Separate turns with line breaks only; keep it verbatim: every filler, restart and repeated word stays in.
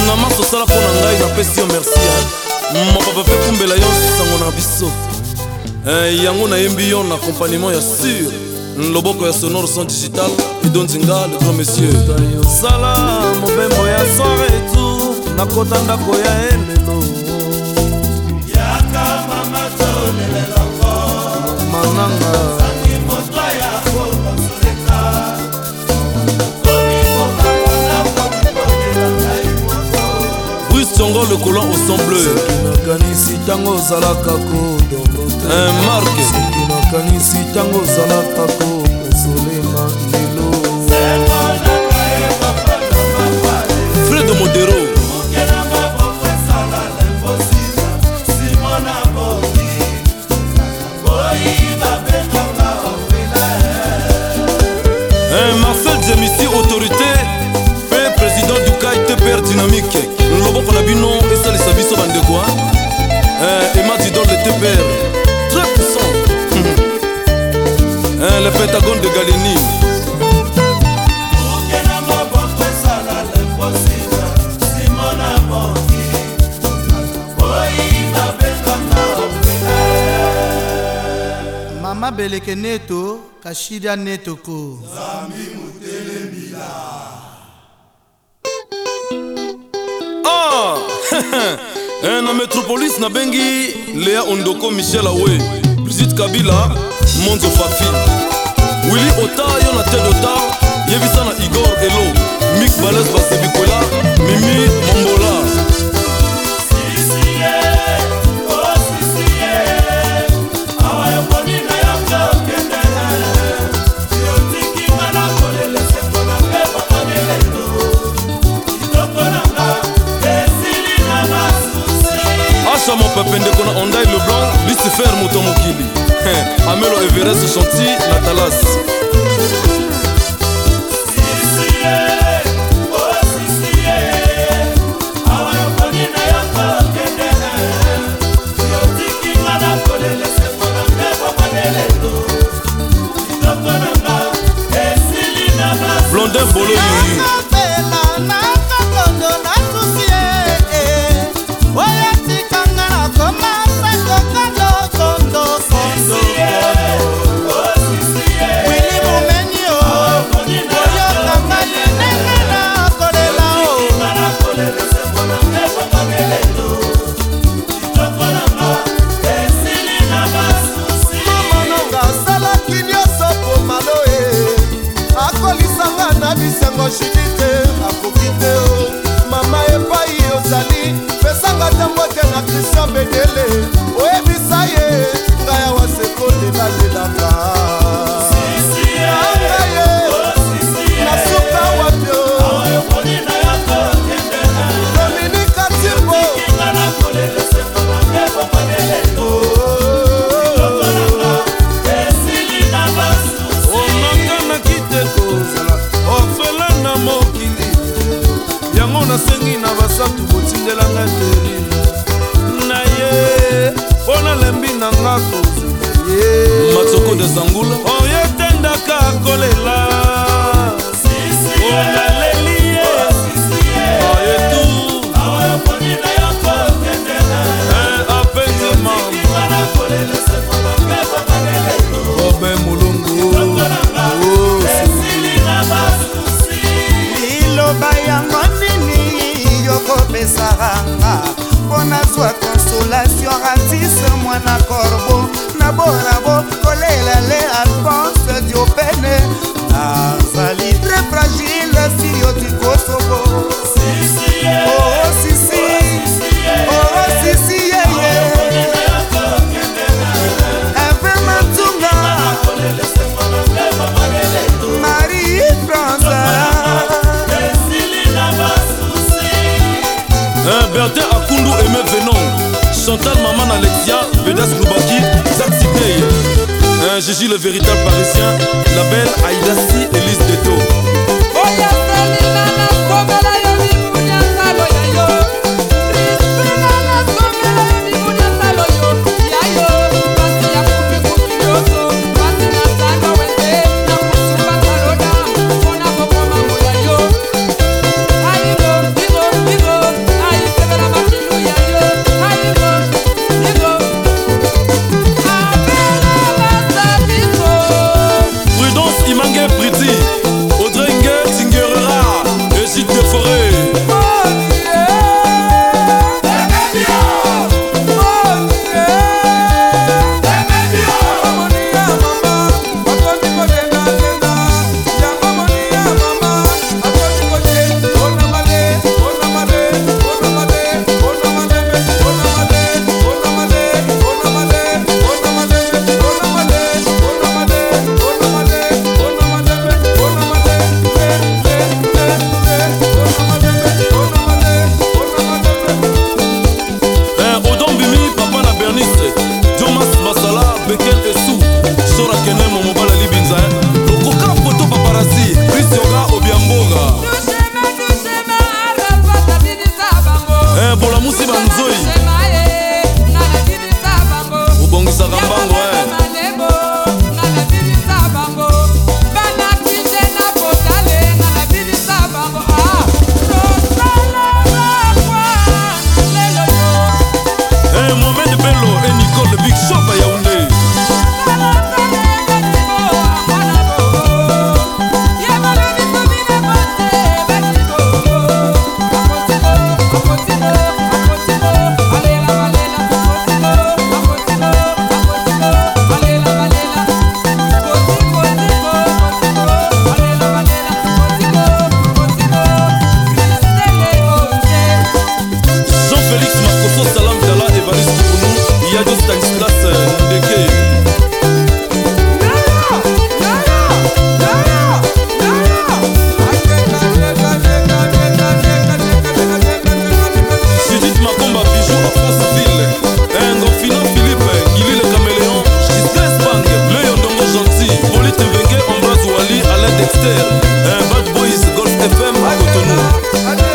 kolinga maso sala mpo na ngai napesi yo merci. Mopapa mpe kumbela yo sango na biso. Yango nayembi yo na accompagnement ya sur loboko ya sonore son digital Ido Nzinga le grand monsieur. Sala mobembo ya soirée tout nakota ndako ya elelo
yaka mama tolelela ko
mananga
sangi moto ya ko soleka komi ko bana komi ko delanga imoko
Brice Tongo le colon au sang bleu
nakanisi tango ozalaka ko
un marque
nakanisi tango ozalaka ko kosolenga lelo
Fredo Modero Marcel Djemisi autorité fait président du K I T P R dynamique loboko na bino esalisa biso bandeko Emma Didon le T P R très puissant le Pentagone de Galeni
Mama Beleke Neto Kashida Neto ko
Zami mutele mila
Ah na Metropolis na bengi Léa Ondoko Michel Awe Brigitte Kabila Monzo Fafi Willy Ota yo na Ted Ota Yevisa na Igor Elo Mick Balès Basebikwela Mimi Mombola mon papa ndeko na Honda le blanc Lucifer moto mokili Amelo Everest Chanty Natalas Blondin Bolo
shikite akokite o mama epai ozali pesanga tambote na Christian Bedele oyebisa ye ngai awa sekolela lelaka nasuka wapyo Dominika Timbo nasengi na basatu botindelanga teri na ye mpona lembi na nga kozela ye
Matsoko de Zangula
oyo etendaka kolela onaleli ye oyetu apenzema obe mulungu liloba yango kopesaranga mpo nazwa consolation ratise mwana corbo nabo nabo kolela le alphonse diopene nazali très fragile siriotikosoko oh sisi oh sisi yeye eve matunga Marie France
Bertin Akundu Aimé Venon Chantal Maman Alexia Vedas Loubaki Zach Sidney Gigi le véritable parisien La belle Aïdassi Elise Deto
ade